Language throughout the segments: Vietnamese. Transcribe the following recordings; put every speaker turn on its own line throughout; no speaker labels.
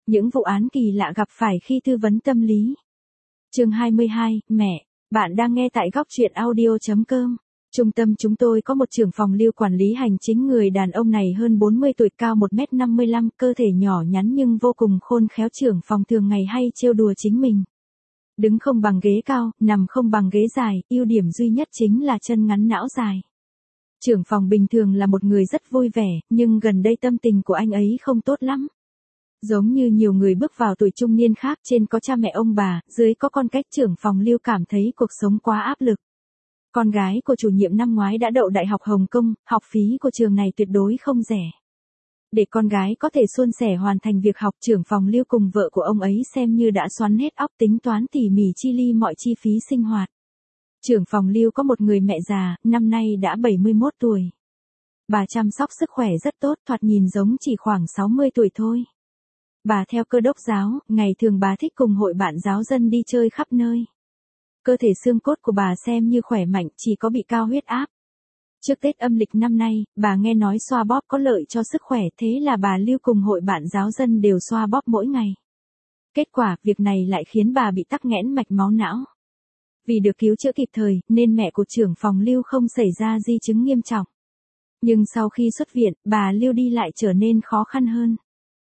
Những vụ án kỳ lạ gặp phải khi tư vấn tâm lý. Chương 22, mẹ, bạn đang nghe tại góc truyện audio.com. Trung tâm chúng tôi có một trưởng phòng lưu quản lý hành chính, người đàn ông này hơn 40 tuổi, cao 1m55, cơ thể nhỏ nhắn nhưng vô cùng khôn khéo. Trưởng phòng thường ngày hay trêu đùa chính mình. Đứng không bằng ghế cao, nằm không bằng ghế dài, ưu điểm duy nhất chính là chân ngắn não dài. Trưởng phòng bình thường là một người rất vui vẻ, nhưng gần đây tâm tình của anh ấy không tốt lắm. Giống như nhiều người bước vào tuổi trung niên khác, trên có cha mẹ ông bà, dưới có con cái, trưởng phòng Lưu cảm thấy cuộc sống quá áp lực. Con gái của chủ nhiệm năm ngoái đã đậu Đại học Hồng Kông, học phí của trường này tuyệt đối không rẻ. Để con gái có thể suôn sẻ hoàn thành việc học, trưởng phòng Lưu cùng vợ của ông ấy xem như đã xoắn hết óc tính toán tỉ mỉ chi li mọi chi phí sinh hoạt. Trưởng phòng Lưu có một người mẹ già, năm nay đã 71 tuổi. Bà chăm sóc sức khỏe rất tốt, thoạt nhìn giống chỉ khoảng 60 tuổi thôi. Bà theo Cơ đốc giáo, ngày thường bà thích cùng hội bạn giáo dân đi chơi khắp nơi. Cơ thể xương cốt của bà xem như khỏe mạnh, chỉ có bị cao huyết áp. Trước Tết âm lịch năm nay, bà nghe nói xoa bóp có lợi cho sức khỏe, thế là bà Lưu cùng hội bạn giáo dân đều xoa bóp mỗi ngày. Kết quả, việc này lại khiến bà bị tắc nghẽn mạch máu não. Vì được cứu chữa kịp thời, nên mẹ của trưởng phòng Lưu không xảy ra di chứng nghiêm trọng. Nhưng sau khi xuất viện, bà Lưu đi lại trở nên khó khăn hơn.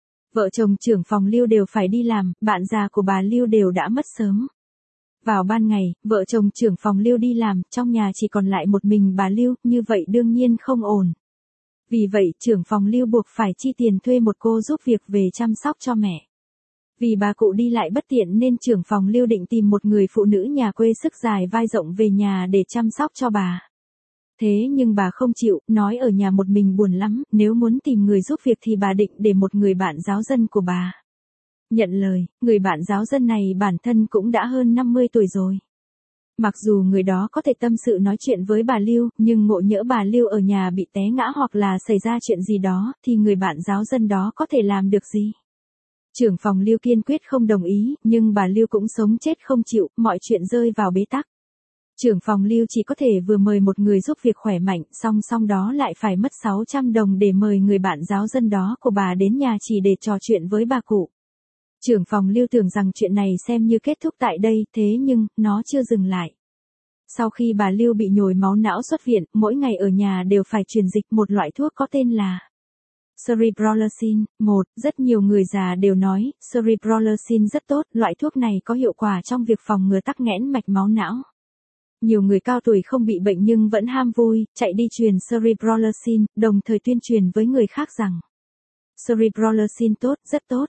Vợ chồng trưởng phòng Lưu đều phải đi làm, bạn già của bà Lưu đều đã mất sớm. Vào ban ngày, vợ chồng trưởng phòng Lưu đi làm, trong nhà chỉ còn lại một mình bà Lưu, như vậy đương nhiên không ổn. Vì vậy, trưởng phòng Lưu buộc phải chi tiền thuê một cô giúp việc về chăm sóc cho mẹ. Vì bà cụ đi lại bất tiện nên trưởng phòng Lưu định tìm một người phụ nữ nhà quê sức dài vai rộng về nhà để chăm sóc cho bà. Thế nhưng bà không chịu, nói ở nhà một mình buồn lắm, nếu muốn tìm người giúp việc thì bà định để một người bạn giáo dân của bà. Nhận lời, người bạn giáo dân này bản thân cũng đã hơn 50 tuổi rồi. Mặc dù người đó có thể tâm sự nói chuyện với bà Lưu, nhưng ngộ nhỡ bà Lưu ở nhà bị té ngã hoặc là xảy ra chuyện gì đó, thì người bạn giáo dân đó có thể làm được gì? Trưởng phòng Lưu kiên quyết không đồng ý, nhưng bà Lưu cũng sống chết không chịu, mọi chuyện rơi vào bế tắc. Trưởng phòng Lưu chỉ có thể vừa mời một người giúp việc khỏe mạnh, song đó lại phải mất 600 đồng để mời người bạn giáo dân đó của bà đến nhà chỉ để trò chuyện với bà cụ. Trưởng phòng Lưu tưởng rằng chuyện này xem như kết thúc tại đây, thế nhưng, nó chưa dừng lại. Sau khi bà Lưu bị nhồi máu não xuất viện, mỗi ngày ở nhà đều phải truyền dịch một loại thuốc có tên là Cerebrolacin. Rất nhiều người già đều nói, Cerebrolacin rất tốt, loại thuốc này có hiệu quả trong việc phòng ngừa tắc nghẽn mạch máu não. Nhiều người cao tuổi không bị bệnh nhưng vẫn ham vui, chạy đi truyền Cerebrolacin, đồng thời tuyên truyền với người khác rằng Cerebrolacin tốt, rất tốt.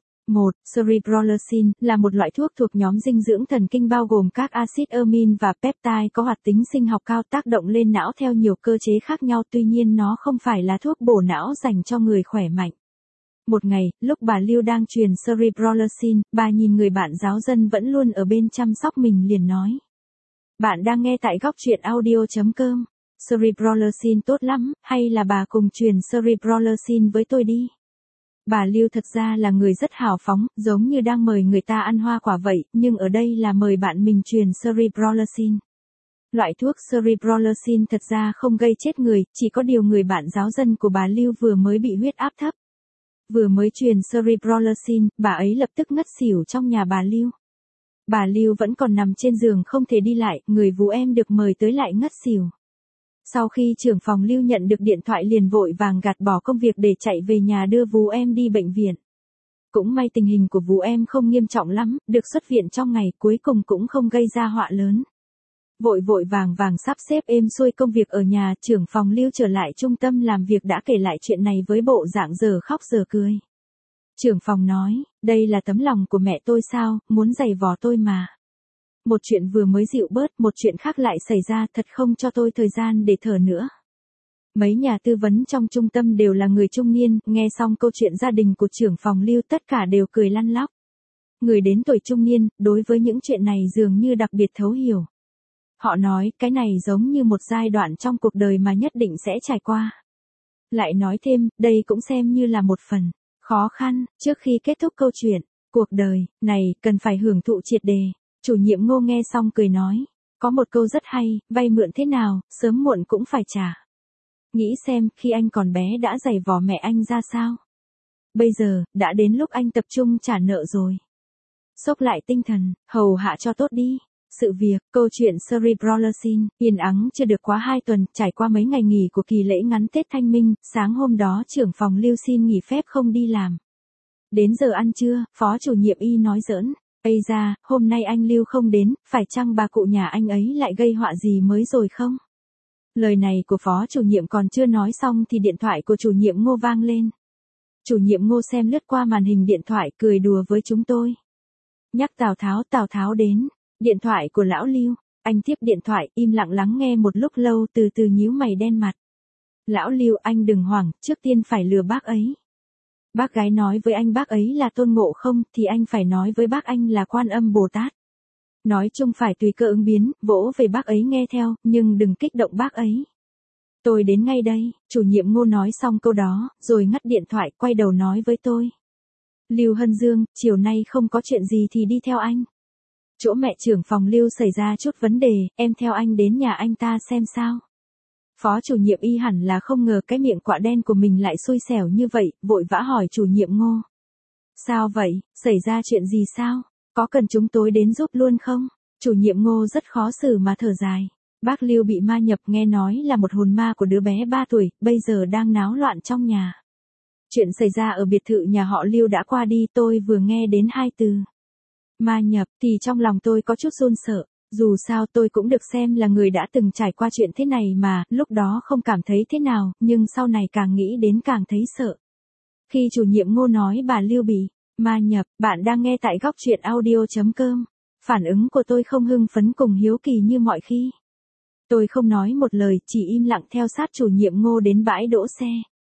Cerebrolacin là một loại thuốc thuộc nhóm dinh dưỡng thần kinh bao gồm các axit amin và peptide có hoạt tính sinh học cao, tác động lên não theo nhiều cơ chế khác nhau, tuy nhiên nó không phải là thuốc bổ não dành cho người khỏe mạnh. Một ngày, lúc bà Lưu đang truyền Cerebrolacin, bà nhìn người bạn giáo dân vẫn luôn ở bên chăm sóc mình liền nói. Bạn đang nghe tại góc truyện audio.com. Cerebrolacin tốt lắm, hay là bà cùng truyền Cerebrolacin với tôi đi. Bà Lưu thật ra là người rất hào phóng, giống như đang mời người ta ăn hoa quả vậy, nhưng ở đây là mời bạn mình truyền Cerebrolacin. Loại thuốc Cerebrolacin thật ra không gây chết người, chỉ có điều người bạn giáo dân của bà Lưu vừa mới bị huyết áp thấp. Vừa mới truyền Cerebrolacin, bà ấy lập tức ngất xỉu trong nhà bà Lưu. Bà Lưu vẫn còn nằm trên giường không thể đi lại, người vú em được mời tới lại ngất xỉu. Sau khi trưởng phòng Lưu nhận được điện thoại liền vội vàng gạt bỏ công việc để chạy về nhà đưa vú em đi bệnh viện. Cũng may tình hình của vú em không nghiêm trọng lắm, được xuất viện trong ngày, cuối cùng cũng không gây ra họa lớn. Vội vàng sắp xếp êm xuôi công việc ở nhà, trưởng phòng Lưu trở lại trung tâm làm việc đã kể lại chuyện này với bộ dạng giờ khóc giờ cười. Trưởng phòng nói, đây là tấm lòng của mẹ tôi sao, muốn giày vò tôi mà. Một chuyện vừa mới dịu bớt, một chuyện khác lại xảy ra, thật không cho tôi thời gian để thở nữa. Mấy nhà tư vấn trong trung tâm đều là người trung niên, nghe xong câu chuyện gia đình của trưởng phòng Lưu tất cả đều cười lăn lóc. Người đến tuổi trung niên, đối với những chuyện này dường như đặc biệt thấu hiểu. Họ nói, cái này giống như một giai đoạn trong cuộc đời mà nhất định sẽ trải qua. Lại nói thêm, đây cũng xem như là một phần khó khăn, trước khi kết thúc câu chuyện, cuộc đời này cần phải hưởng thụ triệt đề. Chủ nhiệm Ngô nghe xong cười nói, có một câu rất hay, vay mượn thế nào, sớm muộn cũng phải trả. Nghĩ xem, khi anh còn bé đã giày vò mẹ anh ra sao? Bây giờ, đã đến lúc anh tập trung trả nợ rồi. Xốc lại tinh thần, hầu hạ cho tốt đi. Sự việc, câu chuyện Cerebrolacin, yên ắng chưa được quá 2 tuần, trải qua mấy ngày nghỉ của kỳ lễ ngắn Tết Thanh Minh, sáng hôm đó trưởng phòng Lưu xin nghỉ phép không đi làm. Đến giờ ăn trưa, phó chủ nhiệm Y nói giỡn. Ây ra, hôm nay anh Lưu không đến, phải chăng bà cụ nhà anh ấy lại gây họa gì mới rồi không? Lời này của phó chủ nhiệm còn chưa nói xong thì điện thoại của chủ nhiệm Ngô vang lên. Chủ nhiệm Ngô xem lướt qua màn hình điện thoại cười đùa với chúng tôi. Nhắc Tào Tháo đến. Điện thoại của lão Lưu, anh tiếp điện thoại, im lặng lắng nghe một lúc lâu từ từ nhíu mày đen mặt. Lão Lưu, anh đừng hoảng, trước tiên phải lừa bác ấy. Bác gái nói với anh bác ấy là Tôn Ngộ Không, thì anh phải nói với bác anh là Quan Âm Bồ Tát. Nói chung phải tùy cơ ứng biến, vỗ về bác ấy nghe theo, nhưng đừng kích động bác ấy. Tôi đến ngay đây, chủ nhiệm Ngô nói xong câu đó, rồi ngắt điện thoại, quay đầu nói với tôi. Lưu Hân Dương, chiều nay không có chuyện gì thì đi theo anh. Chỗ mẹ trưởng phòng Lưu xảy ra chút vấn đề, em theo anh đến nhà anh ta xem sao. Phó chủ nhiệm Y hẳn là không ngờ cái miệng quạ đen của mình lại xui xẻo như vậy, vội vã hỏi chủ nhiệm Ngô. Sao vậy, xảy ra chuyện gì sao? Có cần chúng tôi đến giúp luôn không? Chủ nhiệm Ngô rất khó xử mà thở dài. Bác Lưu bị ma nhập, nghe nói là một hồn ma của đứa bé 3 tuổi, bây giờ đang náo loạn trong nhà. Chuyện xảy ra ở biệt thự nhà họ Lưu đã qua đi, tôi vừa nghe đến 2 từ. Ma nhập thì trong lòng tôi có chút run sợ, dù sao tôi cũng được xem là người đã từng trải qua chuyện thế này mà, lúc đó không cảm thấy thế nào, nhưng sau này càng nghĩ đến càng thấy sợ. Khi chủ nhiệm Ngô nói bà Lưu bị ma nhập, bạn đang nghe tại góc truyện audio.com. Phản ứng của tôi không hưng phấn cùng hiếu kỳ như mọi khi. Tôi không nói một lời, chỉ im lặng theo sát chủ nhiệm Ngô đến bãi đỗ xe.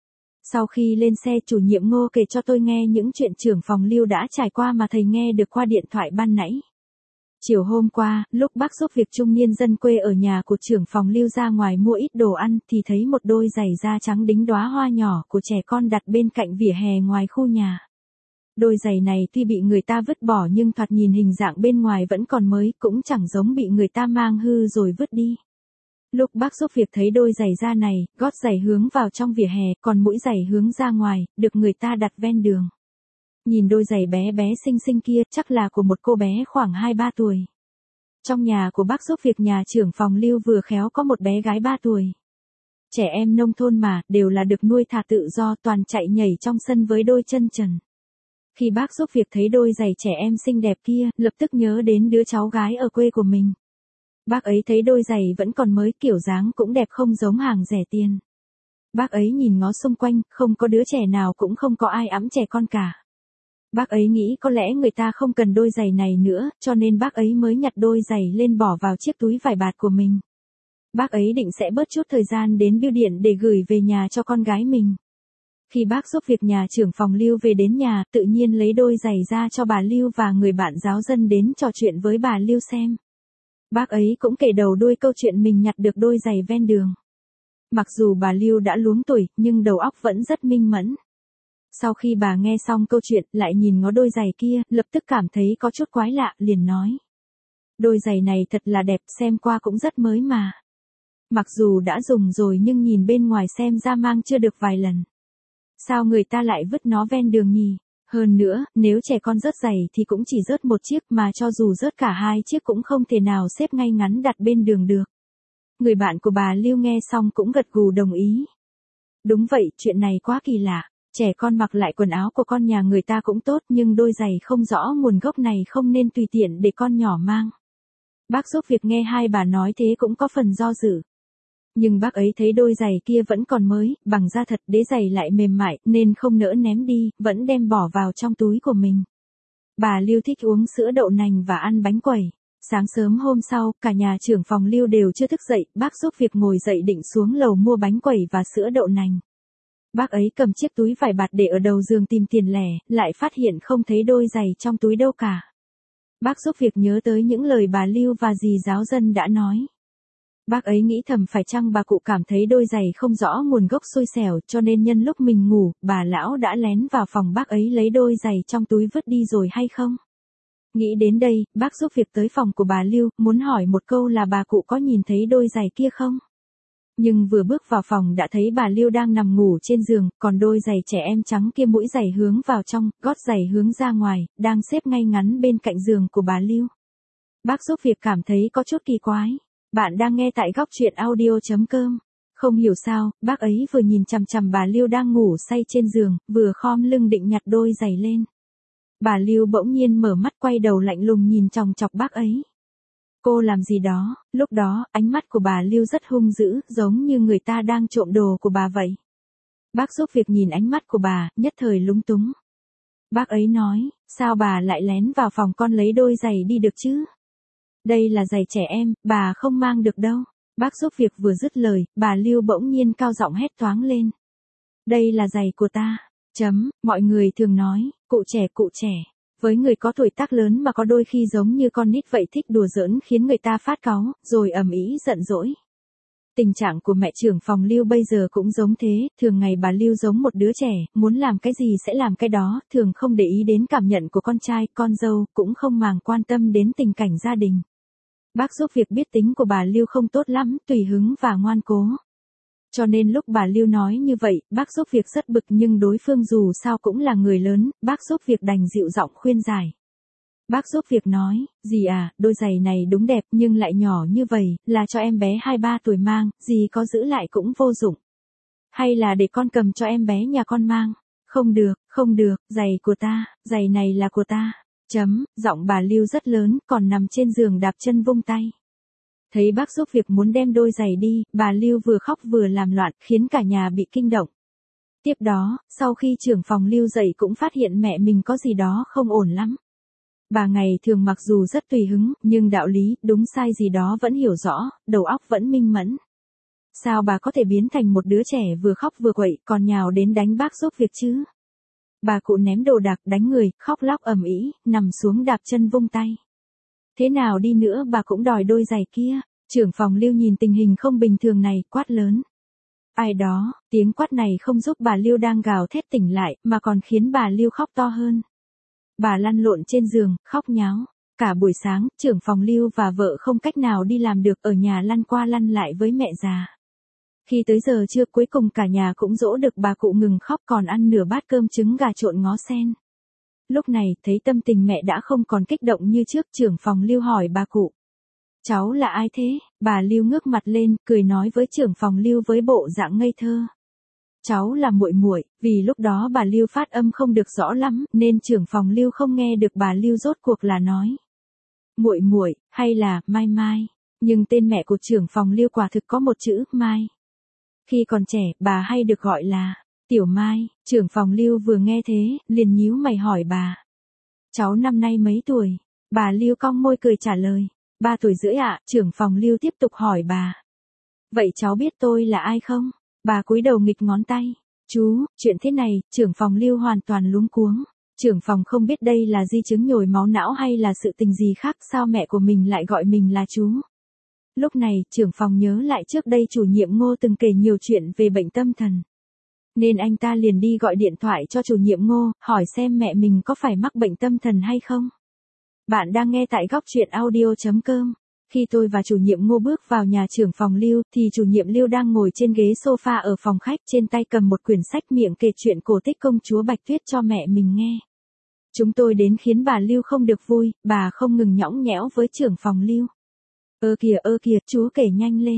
Sau khi lên xe, chủ nhiệm Ngô kể cho tôi nghe những chuyện trưởng phòng Lưu đã trải qua mà thầy nghe được qua điện thoại ban nãy. Chiều hôm qua, lúc bác giúp việc trung niên dân quê ở nhà của trưởng phòng Lưu ra ngoài mua ít đồ ăn thì thấy một đôi giày da trắng đính đóa hoa nhỏ của trẻ con đặt bên cạnh vỉa hè ngoài khu nhà. Đôi giày này tuy bị người ta vứt bỏ nhưng thoạt nhìn hình dạng bên ngoài vẫn còn mới, cũng chẳng giống bị người ta mang hư rồi vứt đi. Lúc bác giúp việc thấy đôi giày da này, gót giày hướng vào trong vỉa hè, còn mũi giày hướng ra ngoài, được người ta đặt ven đường. Nhìn đôi giày bé bé xinh xinh kia, chắc là của một cô bé khoảng 2-3 tuổi. Trong nhà của bác giúp việc nhà trưởng phòng Lưu vừa khéo có một bé gái 3 tuổi. Trẻ em nông thôn mà, đều là được nuôi thả tự do, toàn chạy nhảy trong sân với đôi chân trần. Khi bác giúp việc thấy đôi giày trẻ em xinh đẹp kia, lập tức nhớ đến đứa cháu gái ở quê của mình. Bác ấy thấy đôi giày vẫn còn mới, kiểu dáng cũng đẹp không giống hàng rẻ tiền. Bác ấy nhìn ngó xung quanh, không có đứa trẻ nào, cũng không có ai ẵm trẻ con cả. Bác ấy nghĩ có lẽ người ta không cần đôi giày này nữa, cho nên bác ấy mới nhặt đôi giày lên bỏ vào chiếc túi vải bạt của mình. Bác ấy định sẽ bớt chút thời gian đến bưu điện để gửi về nhà cho con gái mình. Khi bác giúp việc nhà trưởng phòng Lưu về đến nhà, tự nhiên lấy đôi giày ra cho bà Lưu và người bạn giáo dân đến trò chuyện với bà Lưu xem. Bác ấy cũng kể đầu đuôi câu chuyện mình nhặt được đôi giày ven đường. Mặc dù bà Lưu đã luống tuổi, nhưng đầu óc vẫn rất minh mẫn. Sau khi bà nghe xong câu chuyện, lại nhìn ngó đôi giày kia, lập tức cảm thấy có chút quái lạ, liền nói. Đôi giày này thật là đẹp, xem qua cũng rất mới mà. Mặc dù đã dùng rồi nhưng nhìn bên ngoài xem ra mang chưa được vài lần. Sao người ta lại vứt nó ven đường nhỉ? Hơn nữa, nếu trẻ con rớt giày thì cũng chỉ rớt một chiếc, mà cho dù rớt cả 2 chiếc cũng không thể nào xếp ngay ngắn đặt bên đường được. Người bạn của bà Lưu nghe xong cũng gật gù đồng ý. Đúng vậy, chuyện này quá kỳ lạ. Trẻ con mặc lại quần áo của con nhà người ta cũng tốt, nhưng đôi giày không rõ nguồn gốc này không nên tùy tiện để con nhỏ mang. Bác giúp việc nghe hai bà nói thế cũng có phần do dự. Nhưng bác ấy thấy đôi giày kia vẫn còn mới, bằng da thật, đế giày lại mềm mại, nên không nỡ ném đi, vẫn đem bỏ vào trong túi của mình. Bà Lưu thích uống sữa đậu nành và ăn bánh quẩy. Sáng sớm hôm sau, cả nhà trưởng phòng Lưu đều chưa thức dậy, bác giúp việc ngồi dậy định xuống lầu mua bánh quẩy và sữa đậu nành. Bác ấy cầm chiếc túi vải bạt để ở đầu giường tìm tiền lẻ, lại phát hiện không thấy đôi giày trong túi đâu cả. Bác giúp việc nhớ tới những lời bà Lưu và dì giáo dân đã nói. Bác ấy nghĩ thầm phải chăng bà cụ cảm thấy đôi giày không rõ nguồn gốc xui xẻo, cho nên nhân lúc mình ngủ, bà lão đã lén vào phòng bác ấy lấy đôi giày trong túi vứt đi rồi hay không? Nghĩ đến đây, bác giúp việc tới phòng của bà Lưu, muốn hỏi một câu là bà cụ có nhìn thấy đôi giày kia không? Nhưng vừa bước vào phòng đã thấy bà Lưu đang nằm ngủ trên giường, còn đôi giày trẻ em trắng kia mũi giày hướng vào trong, gót giày hướng ra ngoài, đang xếp ngay ngắn bên cạnh giường của bà Lưu. Bác giúp việc cảm thấy có chút kỳ quái. Bạn đang nghe tại góc truyện audio.com. Không hiểu sao, bác ấy vừa nhìn chằm chằm bà Lưu đang ngủ say trên giường, vừa khom lưng định nhặt đôi giày lên. Bà Lưu bỗng nhiên mở mắt quay đầu lạnh lùng nhìn chòng chọc bác ấy. Cô làm gì đó? Lúc đó, ánh mắt của bà Lưu rất hung dữ, giống như người ta đang trộm đồ của bà vậy. Bác giúp việc nhìn ánh mắt của bà, nhất thời lúng túng. Bác ấy nói, sao bà lại lén vào phòng con lấy đôi giày đi được chứ? Đây là giày trẻ em, bà không mang được đâu. Bác giúp việc vừa dứt lời, bà Lưu bỗng nhiên cao giọng hét toáng lên. Đây là giày của ta. Mọi người thường nói, cụ trẻ. Với người có tuổi tác lớn mà có đôi khi giống như con nít vậy, thích đùa giỡn khiến người ta phát cáu, rồi ầm ĩ giận dỗi. Tình trạng của mẹ trưởng phòng Lưu bây giờ cũng giống thế, thường ngày bà Lưu giống một đứa trẻ, muốn làm cái gì sẽ làm cái đó, thường không để ý đến cảm nhận của con trai, con dâu, cũng không màng quan tâm đến tình cảnh gia đình. Bác giúp việc biết tính của bà Lưu không tốt lắm, tùy hứng và ngoan cố. Cho nên lúc bà Lưu nói như vậy, bác giúp việc rất bực, nhưng đối phương dù sao cũng là người lớn, bác giúp việc đành dịu giọng khuyên giải. Bác giúp việc nói, dì à, đôi giày này đúng đẹp nhưng lại nhỏ như vậy, là cho em bé 2-3 tuổi mang, dì có giữ lại cũng vô dụng. Hay là để con cầm cho em bé nhà con mang? Không được, giày của ta, giày này là của ta. Giọng bà Lưu rất lớn, còn nằm trên giường đạp chân vung tay. Thấy bác giúp việc muốn đem đôi giày đi, bà Lưu vừa khóc vừa làm loạn, khiến cả nhà bị kinh động. Tiếp đó, sau khi trưởng phòng Lưu dậy cũng phát hiện mẹ mình có gì đó không ổn lắm. Bà ngày thường mặc dù rất tùy hứng, nhưng đạo lý, đúng sai gì đó vẫn hiểu rõ, đầu óc vẫn minh mẫn. Sao bà có thể biến thành một đứa trẻ vừa khóc vừa quậy, còn nhào đến đánh bác giúp việc chứ? Bà cụ ném đồ đạc, đánh người, khóc lóc ầm ĩ, nằm xuống đạp chân vung tay. Thế nào đi nữa bà cũng đòi đôi giày kia. Trưởng phòng Lưu nhìn tình hình không bình thường này, quát lớn. Ai đó, tiếng quát này không giúp bà Lưu đang gào thét tỉnh lại, mà còn khiến bà Lưu khóc to hơn. Bà lăn lộn trên giường, khóc nháo. Cả buổi sáng, trưởng phòng Lưu và vợ không cách nào đi làm được, ở nhà lăn qua lăn lại với mẹ già. Khi tới giờ trưa cuối cùng cả nhà cũng dỗ được bà cụ ngừng khóc, còn ăn nửa bát cơm trứng gà trộn ngó sen. Lúc này, thấy tâm tình mẹ đã không còn kích động như trước, trưởng phòng Lưu hỏi bà cụ. Cháu là ai thế? Bà Lưu ngước mặt lên, cười nói với trưởng phòng Lưu với bộ dạng ngây thơ. Cháu là muội muội, vì lúc đó bà Lưu phát âm không được rõ lắm, nên trưởng phòng Lưu không nghe được bà Lưu rốt cuộc là nói. Muội muội, hay là Mai Mai? Nhưng tên mẹ của trưởng phòng Lưu quả thực có một chữ Mai. Khi còn trẻ, bà hay được gọi là Tiểu Mai. Trưởng phòng Lưu vừa nghe thế, liền nhíu mày hỏi bà. Cháu năm nay mấy tuổi? Bà Lưu cong môi cười trả lời. 3 tuổi rưỡi ạ. Trưởng phòng Lưu tiếp tục hỏi bà. Vậy cháu biết tôi là ai không? Bà cúi đầu nghịch ngón tay. Chú, chuyện thế này, trưởng phòng Lưu hoàn toàn luống cuống. Trưởng phòng không biết đây là di chứng nhồi máu não hay là sự tình gì khác, sao mẹ của mình lại gọi mình là chú. Lúc này, trưởng phòng nhớ lại trước đây chủ nhiệm Ngô từng kể nhiều chuyện về bệnh tâm thần. Nên anh ta liền đi gọi điện thoại cho chủ nhiệm Ngô, hỏi xem mẹ mình có phải mắc bệnh tâm thần hay không. Bạn đang nghe tại góc truyện audio.com. Khi tôi và chủ nhiệm Ngô bước vào nhà trưởng phòng Lưu, thì chủ nhiệm Lưu đang ngồi trên ghế sofa ở phòng khách, trên tay cầm một quyển sách, miệng kể chuyện cổ tích công chúa Bạch Tuyết cho mẹ mình nghe. Chúng tôi đến khiến bà Lưu không được vui, bà không ngừng nhõng nhẽo với trưởng phòng Lưu. Ơ kìa, chú kể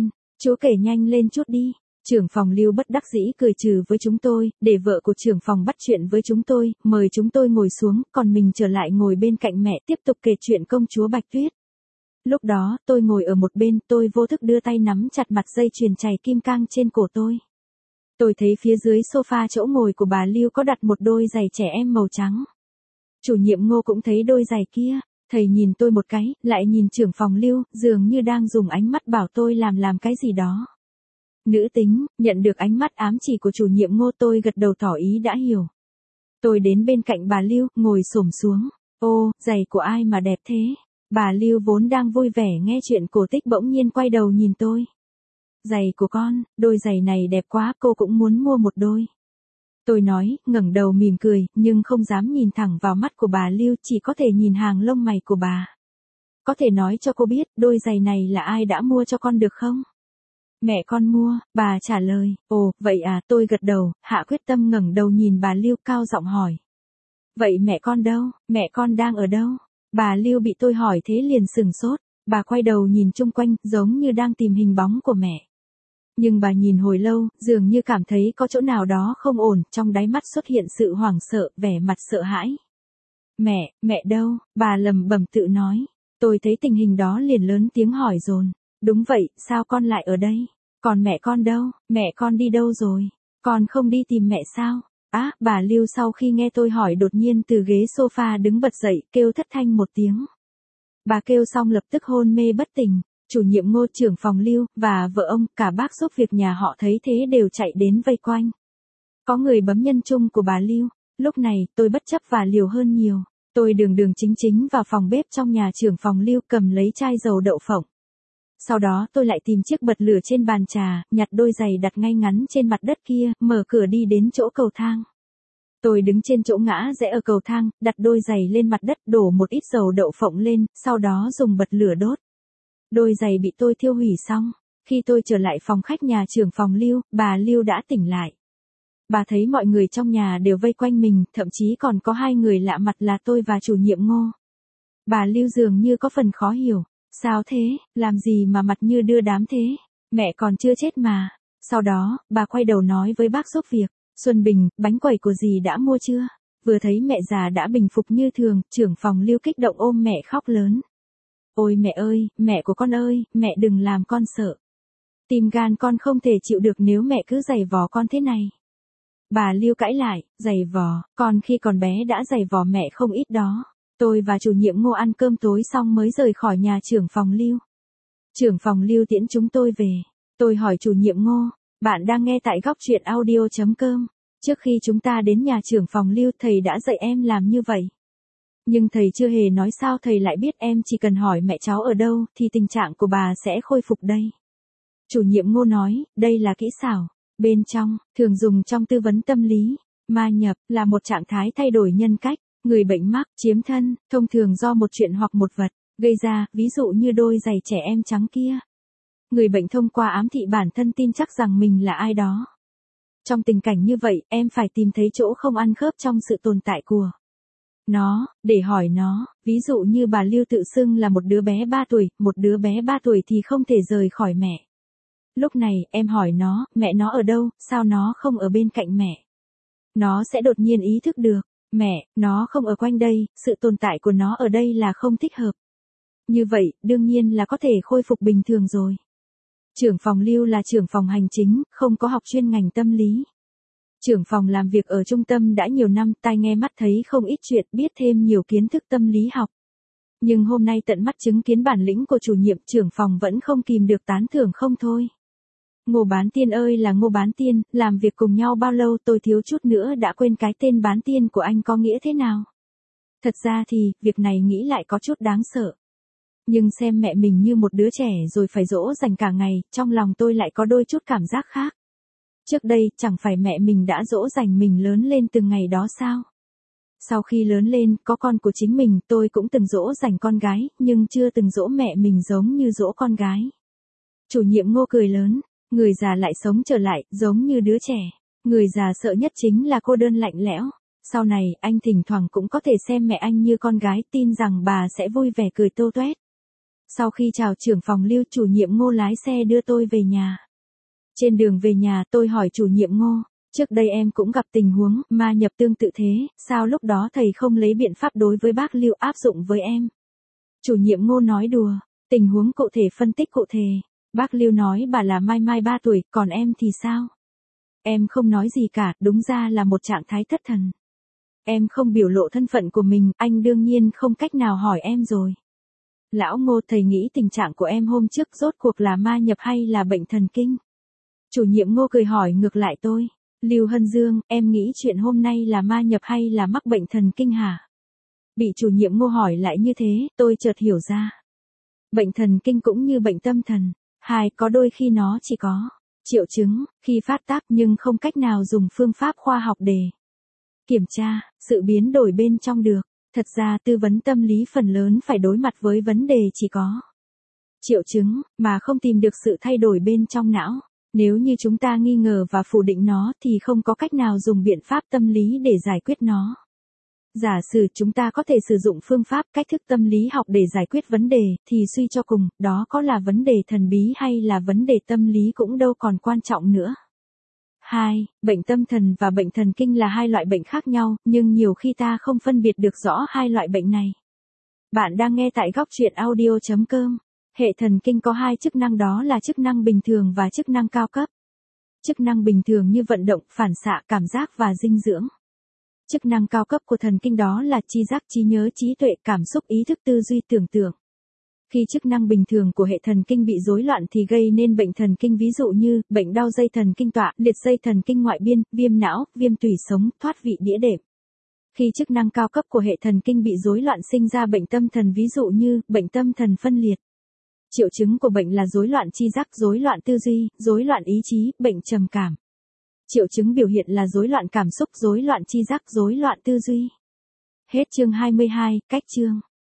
nhanh lên chút đi. Trưởng phòng Lưu bất đắc dĩ cười trừ với chúng tôi, để vợ của trưởng phòng bắt chuyện với chúng tôi, mời chúng tôi ngồi xuống, còn mình trở lại ngồi bên cạnh mẹ tiếp tục kể chuyện công chúa Bạch Tuyết. Lúc đó, tôi ngồi ở một bên, tôi vô thức đưa tay nắm chặt mặt dây chuyền chày kim cang trên cổ tôi. Tôi thấy phía dưới sofa chỗ ngồi của bà Lưu có đặt một đôi giày trẻ em màu trắng. Chủ nhiệm Ngô cũng thấy đôi giày kia. Thầy nhìn tôi một cái, lại nhìn trưởng phòng Lưu, dường như đang dùng ánh mắt bảo tôi làm cái gì đó. Nữ tính, nhận được ánh mắt ám chỉ của chủ nhiệm Ngô, tôi gật đầu tỏ ý đã hiểu. Tôi đến bên cạnh bà Lưu, ngồi xổm xuống. Ô, giày của ai mà đẹp thế? Bà Lưu vốn đang vui vẻ nghe chuyện cổ tích bỗng nhiên quay đầu nhìn tôi. Giày của con, đôi giày này đẹp quá, cô cũng muốn mua một đôi. Tôi nói, ngẩng đầu mỉm cười, nhưng không dám nhìn thẳng vào mắt của bà Lưu, chỉ có thể nhìn hàng lông mày của bà. Có thể nói cho cô biết, đôi giày này là ai đã mua cho con được không? Mẹ con mua, bà trả lời. Ồ, vậy à, tôi gật đầu, hạ quyết tâm ngẩng đầu nhìn bà Lưu cao giọng hỏi. Vậy mẹ con đâu, mẹ con đang ở đâu? Bà Lưu bị tôi hỏi thế liền sửng sốt, bà quay đầu nhìn chung quanh, giống như đang tìm hình bóng của mẹ. Nhưng bà nhìn hồi lâu, dường như cảm thấy có chỗ nào đó không ổn, trong đáy mắt xuất hiện sự hoảng sợ, vẻ mặt sợ hãi. Mẹ đâu, bà lẩm bẩm tự nói. Tôi thấy tình hình đó liền lớn tiếng hỏi dồn. Đúng vậy, sao con lại ở đây? Còn mẹ con đâu, mẹ con đi đâu rồi? Con không đi tìm mẹ sao? Á, bà Lưu sau khi nghe tôi hỏi đột nhiên từ ghế sofa đứng bật dậy, kêu thất thanh một tiếng. Bà kêu xong lập tức hôn mê bất tỉnh. Chủ nhiệm Ngô, trưởng phòng Lưu, và vợ ông, cả bác giúp việc nhà họ thấy thế đều chạy đến vây quanh. Có người bấm nhân chung của bà Lưu. Lúc này, tôi bất chấp và liều hơn nhiều. Tôi đường đường chính chính vào phòng bếp trong nhà trưởng phòng Lưu cầm lấy chai dầu đậu phộng. Sau đó tôi lại tìm chiếc bật lửa trên bàn trà, nhặt đôi giày đặt ngay ngắn trên mặt đất kia, mở cửa đi đến chỗ cầu thang. Tôi đứng trên chỗ ngã rẽ ở cầu thang, đặt đôi giày lên mặt đất, đổ một ít dầu đậu phộng lên, sau đó dùng bật lửa đốt. Đôi giày bị tôi thiêu hủy xong. Khi tôi trở lại phòng khách nhà trưởng phòng Lưu, bà Lưu đã tỉnh lại. Bà thấy mọi người trong nhà đều vây quanh mình, thậm chí còn có hai người lạ mặt là tôi và chủ nhiệm Ngô. Bà Lưu dường như có phần khó hiểu. Sao thế, làm gì mà mặt như đưa đám thế? Mẹ còn chưa chết mà. Sau đó, bà quay đầu nói với bác giúp việc. Xuân Bình, bánh quẩy của dì đã mua chưa? Vừa thấy mẹ già đã bình phục như thường, trưởng phòng Lưu kích động ôm mẹ khóc lớn. Ôi mẹ ơi, mẹ của con ơi, mẹ đừng làm con sợ. Tim gan con không thể chịu được nếu mẹ cứ giày vò con thế này. Bà Lưu cãi lại, giày vò, con khi còn bé đã giày vò mẹ không ít đó. Tôi và chủ nhiệm Ngô ăn cơm tối xong mới rời khỏi nhà trưởng phòng Lưu. Trưởng phòng Lưu tiễn chúng tôi về. Tôi hỏi chủ nhiệm Ngô, bạn đang nghe tại góc truyện audio.com. Trước khi chúng ta đến nhà trưởng phòng Lưu, thầy đã dạy em làm như vậy. Nhưng thầy chưa hề nói sao thầy lại biết em chỉ cần hỏi mẹ cháu ở đâu thì tình trạng của bà sẽ khôi phục đây. Chủ nhiệm Ngô nói, đây là kỹ xảo. Bên trong, thường dùng trong tư vấn tâm lý. Ma nhập là một trạng thái thay đổi nhân cách. Người bệnh mắc, chiếm thân, thông thường do một chuyện hoặc một vật, gây ra, ví dụ như đôi giày trẻ em trắng kia. Người bệnh thông qua ám thị bản thân tin chắc rằng mình là ai đó. Trong tình cảnh như vậy, em phải tìm thấy chỗ không ăn khớp trong sự tồn tại của nó, để hỏi nó, ví dụ như bà Lưu tự xưng là một đứa bé 3 tuổi, một đứa bé 3 tuổi thì không thể rời khỏi mẹ. Lúc này, em hỏi nó, mẹ nó ở đâu, sao nó không ở bên cạnh mẹ? Nó sẽ đột nhiên ý thức được. Mẹ, nó không ở quanh đây, sự tồn tại của nó ở đây là không thích hợp. Như vậy, đương nhiên là có thể khôi phục bình thường rồi. Trưởng phòng Lưu là trưởng phòng hành chính, không có học chuyên ngành tâm lý. Trưởng phòng làm việc ở trung tâm đã nhiều năm, tai nghe mắt thấy không ít chuyện, biết thêm nhiều kiến thức tâm lý học. Nhưng hôm nay tận mắt chứng kiến bản lĩnh của chủ nhiệm, trưởng phòng vẫn không kìm được tán thưởng không thôi. Ngô Bán Tiên ơi là Ngô Bán Tiên, làm việc cùng nhau bao lâu tôi thiếu chút nữa đã quên cái tên Bán Tiên của anh có nghĩa thế nào. Thật ra thì, việc này nghĩ lại có chút đáng sợ. Nhưng xem mẹ mình như một đứa trẻ rồi phải dỗ dành cả ngày, trong lòng tôi lại có đôi chút cảm giác khác. Trước đây, chẳng phải mẹ mình đã dỗ dành mình lớn lên từng ngày đó sao? Sau khi lớn lên, có con của chính mình, tôi cũng từng dỗ dành con gái, nhưng chưa từng dỗ mẹ mình giống như dỗ con gái. Chủ nhiệm Ngô cười lớn. Người già lại sống trở lại, giống như đứa trẻ. Người già sợ nhất chính là cô đơn lạnh lẽo. Sau này, anh thỉnh thoảng cũng có thể xem mẹ anh như con gái, tin rằng bà sẽ vui vẻ cười tô toét. Sau khi chào trưởng phòng Lưu, chủ nhiệm Ngô lái xe đưa tôi về nhà. Trên đường về nhà, tôi hỏi chủ nhiệm Ngô, trước đây em cũng gặp tình huống ma nhập tương tự thế, sao lúc đó thầy không lấy biện pháp đối với bác Lưu áp dụng với em? Chủ nhiệm Ngô nói đùa, tình huống cụ thể phân tích cụ thể. Bác Lưu nói bà là Mai Mai 3 tuổi, còn em thì sao? Em không nói gì cả, đúng ra là một trạng thái thất thần. Em không biểu lộ thân phận của mình, anh đương nhiên không cách nào hỏi em rồi. Lão Ngô, thầy nghĩ tình trạng của em hôm trước rốt cuộc là ma nhập hay là bệnh thần kinh? Chủ nhiệm Ngô cười hỏi ngược lại tôi. Lưu Hân Dương, em nghĩ chuyện hôm nay là ma nhập hay là mắc bệnh thần kinh hả? Bị chủ nhiệm Ngô hỏi lại như thế, tôi chợt hiểu ra. Bệnh thần kinh cũng như bệnh tâm thần. Hai, có đôi khi nó chỉ có triệu chứng khi phát tác nhưng không cách nào dùng phương pháp khoa học để kiểm tra sự biến đổi bên trong được. Thật ra tư vấn tâm lý phần lớn phải đối mặt với vấn đề chỉ có Triệu chứng, mà không tìm được sự thay đổi bên trong não. Nếu như chúng ta nghi ngờ và phủ định nó thì không có cách nào dùng biện pháp tâm lý để giải quyết nó. Giả sử chúng ta có thể sử dụng phương pháp cách thức tâm lý học để giải quyết vấn đề, thì suy cho cùng, đó có là vấn đề thần bí hay là vấn đề tâm lý cũng đâu còn quan trọng nữa. 2. Bệnh tâm thần và bệnh thần kinh là hai loại bệnh khác nhau, nhưng nhiều khi ta không phân biệt được rõ hai loại bệnh này. Bạn đang nghe tại góc truyện audio.com. Hệ thần kinh có hai chức năng, đó là chức năng bình thường và chức năng cao cấp. Chức năng bình thường như vận động, phản xạ, cảm giác và dinh dưỡng. Chức năng cao cấp của thần kinh đó là tri giác, trí nhớ, trí tuệ, cảm xúc, ý thức, tư duy, tưởng tượng. Khi chức năng bình thường của hệ thần kinh bị rối loạn thì gây nên bệnh thần kinh, ví dụ như bệnh đau dây thần kinh tọa, liệt dây thần kinh ngoại biên, viêm não, viêm tủy sống, thoát vị đĩa đệm. Khi chức năng cao cấp của hệ thần kinh bị rối loạn sinh ra bệnh tâm thần, ví dụ như bệnh tâm thần phân liệt. Triệu chứng của bệnh là rối loạn tri giác, rối loạn tư duy, rối loạn ý chí, bệnh trầm cảm. Triệu chứng biểu hiện là rối loạn cảm xúc, rối loạn tri giác, rối loạn tư duy. Hết chương 22, cách chương.